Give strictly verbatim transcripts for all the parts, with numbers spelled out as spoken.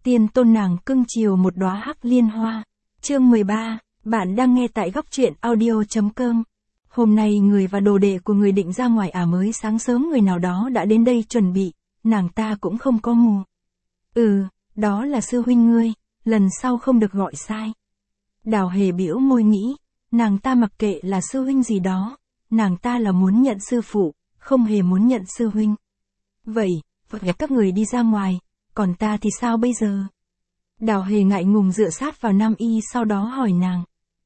tiên tôn nàng cưng chiều một đóa hắc liên hoa. Chương mười ba, bạn đang nghe tại góc truyện audio chấm com. Hôm nay người và đồ đệ của người định ra ngoài à mới sáng sớm người nào đó đã đến đây chuẩn bị, nàng ta cũng không có mù. Ừ, đó là sư huynh ngươi, lần sau không được gọi sai. Đào Hề bĩu môi nghĩ, nàng ta mặc kệ là sư huynh gì đó, nàng ta là muốn nhận sư phụ, không hề muốn nhận sư huynh. Vậy, vậy các người đi ra ngoài, còn ta thì sao bây giờ? Đào Hề ngại ngùng dựa sát vào Nam Y sau đó hỏi nàng.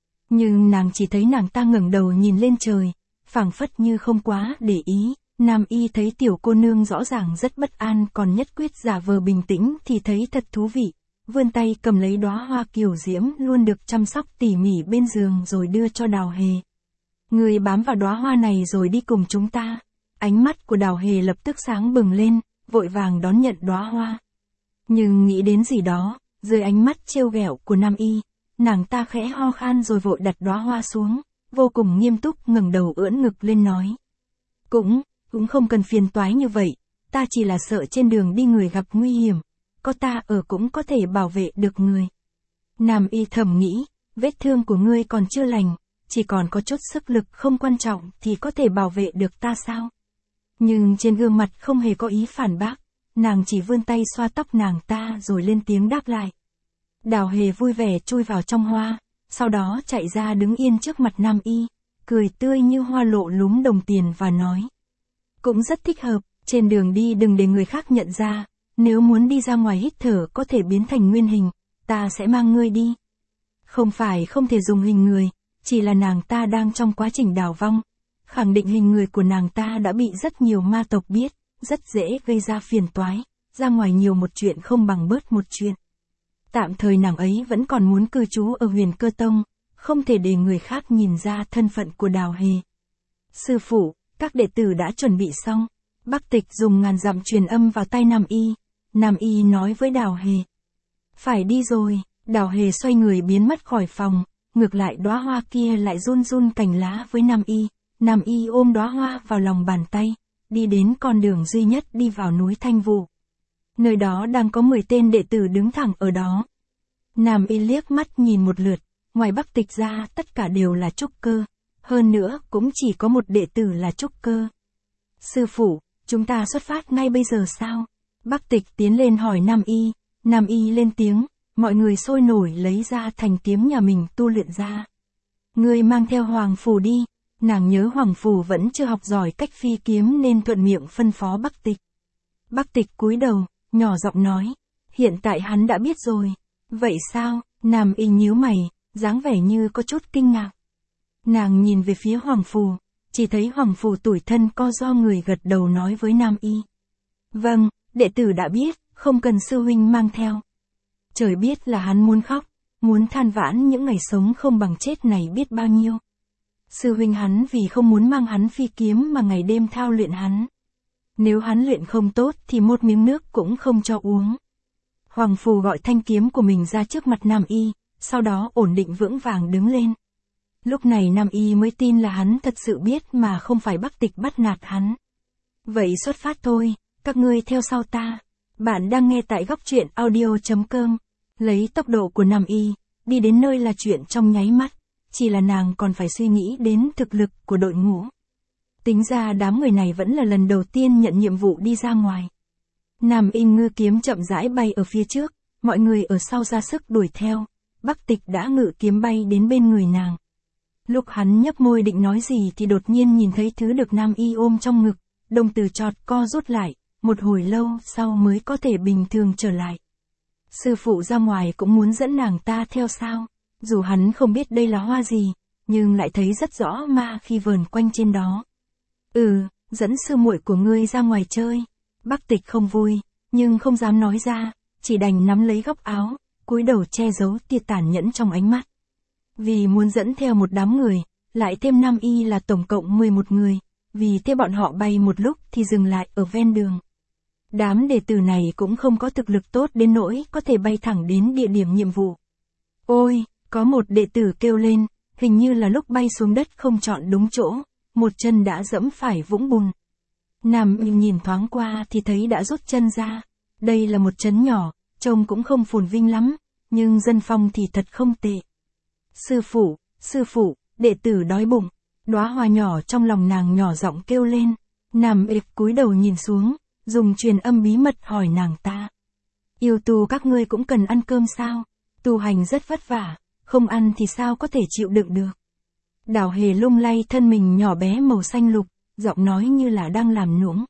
Nhưng nàng chỉ thấy nàng ta ngẩng đầu nhìn lên trời, phảng phất như không quá để ý. Nam Y thấy tiểu cô nương rõ ràng rất bất an còn nhất quyết giả vờ bình tĩnh thì thấy thật thú vị, vươn tay cầm lấy đóa hoa kiều diễm luôn được chăm sóc tỉ mỉ bên giường rồi đưa cho Đào Hề. Người bám vào đóa hoa này rồi đi cùng chúng ta. Ánh mắt của Đào Hề lập tức sáng bừng lên, vội vàng đón nhận đóa hoa. Nhưng nghĩ đến gì đó, dưới ánh mắt trêu ghẹo của Nam Y, nàng ta khẽ ho khan rồi vội đặt đóa hoa xuống, vô cùng nghiêm túc ngẩng đầu ưỡn ngực lên nói. Cũng, cũng không cần phiền toái như vậy, ta chỉ là sợ trên đường đi người gặp nguy hiểm, có ta ở cũng có thể bảo vệ được người. Nam Y thầm nghĩ, vết thương của ngươi còn chưa lành, chỉ còn có chút sức lực không quan trọng thì có thể bảo vệ được ta sao? Nhưng trên gương mặt không hề có ý phản bác, nàng chỉ vươn tay xoa tóc nàng ta rồi lên tiếng đáp lại. Đào Hề vui vẻ chui vào trong hoa, sau đó chạy ra đứng yên trước mặt Nam Y, cười tươi như hoa lộ lúm đồng tiền và nói. Cũng rất thích hợp, trên đường đi đừng để người khác nhận ra, nếu muốn đi ra ngoài hít thở có thể biến thành nguyên hình, ta sẽ mang ngươi đi. Không phải không thể dùng hình người, chỉ là nàng ta đang trong quá trình đào vong, khẳng định hình người của nàng ta đã bị rất nhiều ma tộc biết, rất dễ gây ra phiền toái, ra ngoài nhiều một chuyện không bằng bớt một chuyện. Tạm thời nàng ấy vẫn còn muốn cư trú ở Huyền Cơ Tông, không thể để người khác nhìn ra thân phận của Đào Hề. Sư phụ, các đệ tử đã chuẩn bị xong. Bắc Tịch dùng ngàn dặm truyền âm vào tai Nam Y. Nam Y nói với Đào Hề. Phải đi rồi. Đào Hề xoay người biến mất khỏi phòng, ngược lại đóa hoa kia lại run run cành lá với Nam Y. Nam Y ôm đóa hoa vào lòng bàn tay, đi đến con đường duy nhất đi vào núi Thanh Vụ. Nơi đó đang có mười tên đệ tử đứng thẳng ở đó. Nam Y liếc mắt nhìn một lượt, ngoài Bắc Tịch ra tất cả đều là trúc cơ, hơn nữa cũng chỉ có một đệ tử là trúc cơ. Sư phụ, chúng ta xuất phát ngay bây giờ sao? Bắc Tịch tiến lên hỏi Nam Y, Nam Y lên tiếng, mọi người sôi nổi lấy ra thành kiếm nhà mình tu luyện ra. Ngươi mang theo Hoàng Phù đi. Nàng nhớ Hoàng Phù vẫn chưa học giỏi cách phi kiếm nên thuận miệng phân phó Bắc Tịch. Bắc Tịch cúi đầu, nhỏ giọng nói, hiện tại hắn đã biết rồi. Vậy sao? Nam Y nhíu mày, dáng vẻ như có chút kinh ngạc. Nàng nhìn về phía Hoàng Phù, chỉ thấy Hoàng Phù tủi thân co ro người gật đầu nói với Nam Y. Vâng, đệ tử đã biết, không cần sư huynh mang theo. Trời biết là hắn muốn khóc, muốn than vãn những ngày sống không bằng chết này biết bao nhiêu. Sư huynh hắn vì không muốn mang hắn phi kiếm mà ngày đêm thao luyện hắn. Nếu hắn luyện không tốt thì một miếng nước cũng không cho uống. Hoàng Phù gọi thanh kiếm của mình ra trước mặt Nam Y, sau đó ổn định vững vàng đứng lên. Lúc này Nam Y mới tin là hắn thật sự biết mà không phải Bắc Tịch bắt nạt hắn. Vậy xuất phát thôi, các ngươi theo sau ta. Bạn đang nghe tại góc truyện audio chấm com. Lấy tốc độ của Nam Y, đi đến nơi là chuyện trong nháy mắt. Chỉ là nàng còn phải suy nghĩ đến thực lực của đội ngũ. Tính ra đám người này vẫn là lần đầu tiên nhận nhiệm vụ đi ra ngoài. Nam Y ngư kiếm chậm rãi bay ở phía trước, mọi người ở sau ra sức đuổi theo. Bắc Tịch đã ngự kiếm bay đến bên người nàng. Lúc hắn nhấp môi định nói gì thì đột nhiên nhìn thấy thứ được Nam Y ôm trong ngực, đồng tử chọt co rút lại, một hồi lâu sau mới có thể bình thường trở lại. Sư phụ ra ngoài cũng muốn dẫn nàng ta theo sao? Dù hắn không biết đây là hoa gì, nhưng lại thấy rất rõ ma khi vờn quanh trên đó. Ừ, dẫn sư muội của ngươi ra ngoài chơi. Bắc Tịch không vui, nhưng không dám nói ra, chỉ đành nắm lấy góc áo, cúi đầu che giấu tia tàn nhẫn trong ánh mắt. Vì muốn dẫn theo một đám người, lại thêm Nam Y là tổng cộng mười một người, vì thế bọn họ bay một lúc thì dừng lại ở ven đường. Đám đệ tử này cũng không có thực lực tốt đến nỗi có thể bay thẳng đến địa điểm nhiệm vụ. Ôi, có một đệ tử kêu lên, hình như là lúc bay xuống đất không chọn đúng chỗ, một chân đã dẫm phải vũng bùn. Nam Y nhìn thoáng qua thì thấy đã rút chân ra. Đây là một trấn nhỏ, trông cũng không phồn vinh lắm, nhưng dân phong thì thật không tệ. Sư phụ, sư phụ, đệ tử đói bụng. Đóa hoa nhỏ trong lòng nàng nhỏ giọng kêu lên. Nam Y cúi đầu nhìn xuống, dùng truyền âm bí mật hỏi nàng ta. Yêu tu các ngươi cũng cần ăn cơm sao? Tu hành rất vất vả, không ăn thì sao có thể chịu đựng được. Đào Hề lung lay thân mình nhỏ bé màu xanh lục, giọng nói như là đang làm nũng.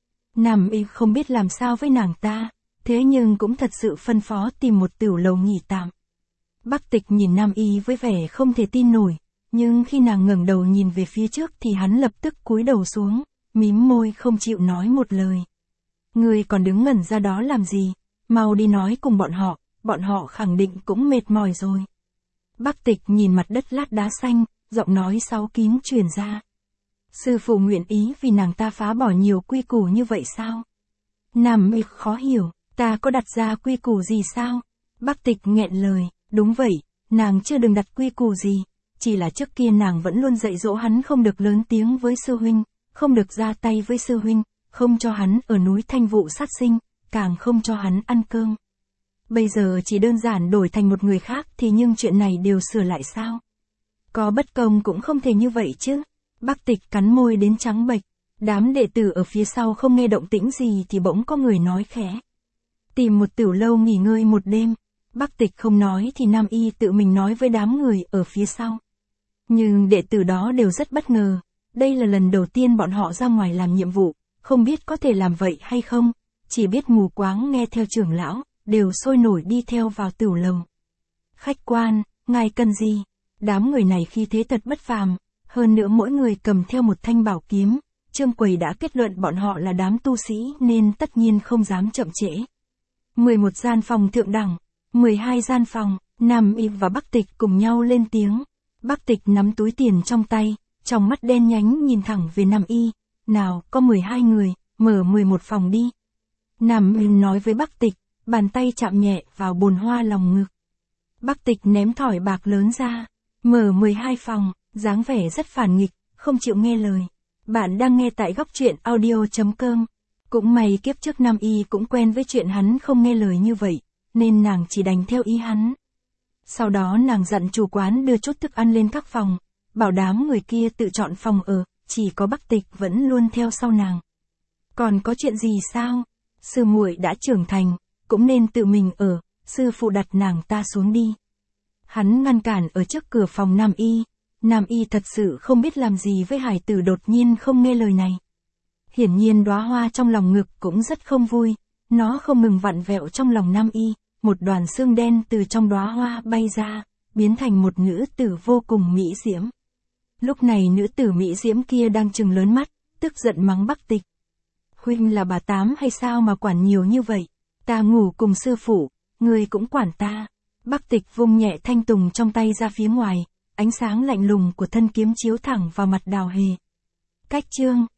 Nam Y không biết làm sao với nàng ta, thế nhưng cũng thật sự phân phó tìm một tửu lầu nghỉ tạm. Bắc Tịch nhìn Nam Y với vẻ không thể tin nổi, nhưng khi nàng ngẩng đầu nhìn về phía trước thì hắn lập tức cúi đầu xuống, mím môi không chịu nói một lời. Ngươi còn đứng ngẩn ra đó làm gì? Mau đi nói cùng bọn họ, bọn họ khẳng định cũng mệt mỏi rồi. Bắc Tịch nhìn mặt đất lát đá xanh, giọng nói sáu kín truyền ra. Sư phụ nguyện ý vì nàng ta phá bỏ nhiều quy củ như vậy sao? Nam Y khó hiểu, ta có đặt ra quy củ gì sao? Bắc Tịch nghẹn lời, đúng vậy, nàng chưa đừng đặt quy củ gì, chỉ là trước kia nàng vẫn luôn dạy dỗ hắn không được lớn tiếng với sư huynh, không được ra tay với sư huynh, không cho hắn ở núi Thanh Vụ sát sinh, càng không cho hắn ăn cơm. Bây giờ chỉ đơn giản đổi thành một người khác thì nhưng chuyện này đều sửa lại sao? Có bất công cũng không thể như vậy chứ. Bắc Tịch cắn môi đến trắng bệch, đám đệ tử ở phía sau không nghe động tĩnh gì thì bỗng có người nói khẽ. Tìm một tửu lâu nghỉ ngơi một đêm. Bắc Tịch không nói thì Nam Y tự mình nói với đám người ở phía sau. Nhưng đệ tử đó đều rất bất ngờ, đây là lần đầu tiên bọn họ ra ngoài làm nhiệm vụ, không biết có thể làm vậy hay không, chỉ biết mù quáng nghe theo trưởng lão, đều sôi nổi đi theo vào tửu lầu. Khách quan, ngài cần gì? Đám người này khi thế thật bất phàm, hơn nữa mỗi người cầm theo một thanh bảo kiếm, Trương Quầy đã kết luận bọn họ là đám tu sĩ nên tất nhiên không dám chậm trễ. mười một gian phòng thượng đẳng, mười hai gian phòng, Nam Y và Bắc Tịch cùng nhau lên tiếng. Bắc Tịch nắm túi tiền trong tay, trong mắt đen nhánh nhìn thẳng về Nam Y. Nào, có mười hai người, mở mười một phòng đi. Nam Y nói với Bắc Tịch, bàn tay chạm nhẹ vào bồn hoa lòng ngực. Bắc Tịch ném thỏi bạc lớn ra, mở mười hai phòng, dáng vẻ rất phản nghịch, không chịu nghe lời. Bạn đang nghe tại góc truyện audio chấm com. Cũng may kiếp trước Nam Y cũng quen với chuyện hắn không nghe lời như vậy, nên nàng chỉ đành theo ý hắn. Sau đó nàng dặn chủ quán đưa chút thức ăn lên các phòng, bảo đám người kia tự chọn phòng ở, chỉ có Bắc Tịch vẫn luôn theo sau nàng. Còn có chuyện gì sao? Sư muội đã trưởng thành, cũng nên tự mình ở, sư phụ đặt nàng ta xuống đi. Hắn ngăn cản ở trước cửa phòng Nam Y. Nam Y thật sự không biết làm gì với hải tử đột nhiên không nghe lời này. Hiển nhiên đóa hoa trong lòng ngực cũng rất không vui, nó không ngừng vặn vẹo trong lòng Nam Y, một đoàn xương đen từ trong đóa hoa bay ra, biến thành một nữ tử vô cùng mỹ diễm. Lúc này nữ tử mỹ diễm kia đang trừng lớn mắt, tức giận mắng Bắc Tịch. Huynh là bà tám hay sao mà quản nhiều như vậy? Ta ngủ cùng sư phụ, ngươi cũng quản ta. Bắc Tịch vung nhẹ thanh tùng trong tay ra phía ngoài, ánh sáng lạnh lùng của thân kiếm chiếu thẳng vào mặt Đào Hề. Cách chương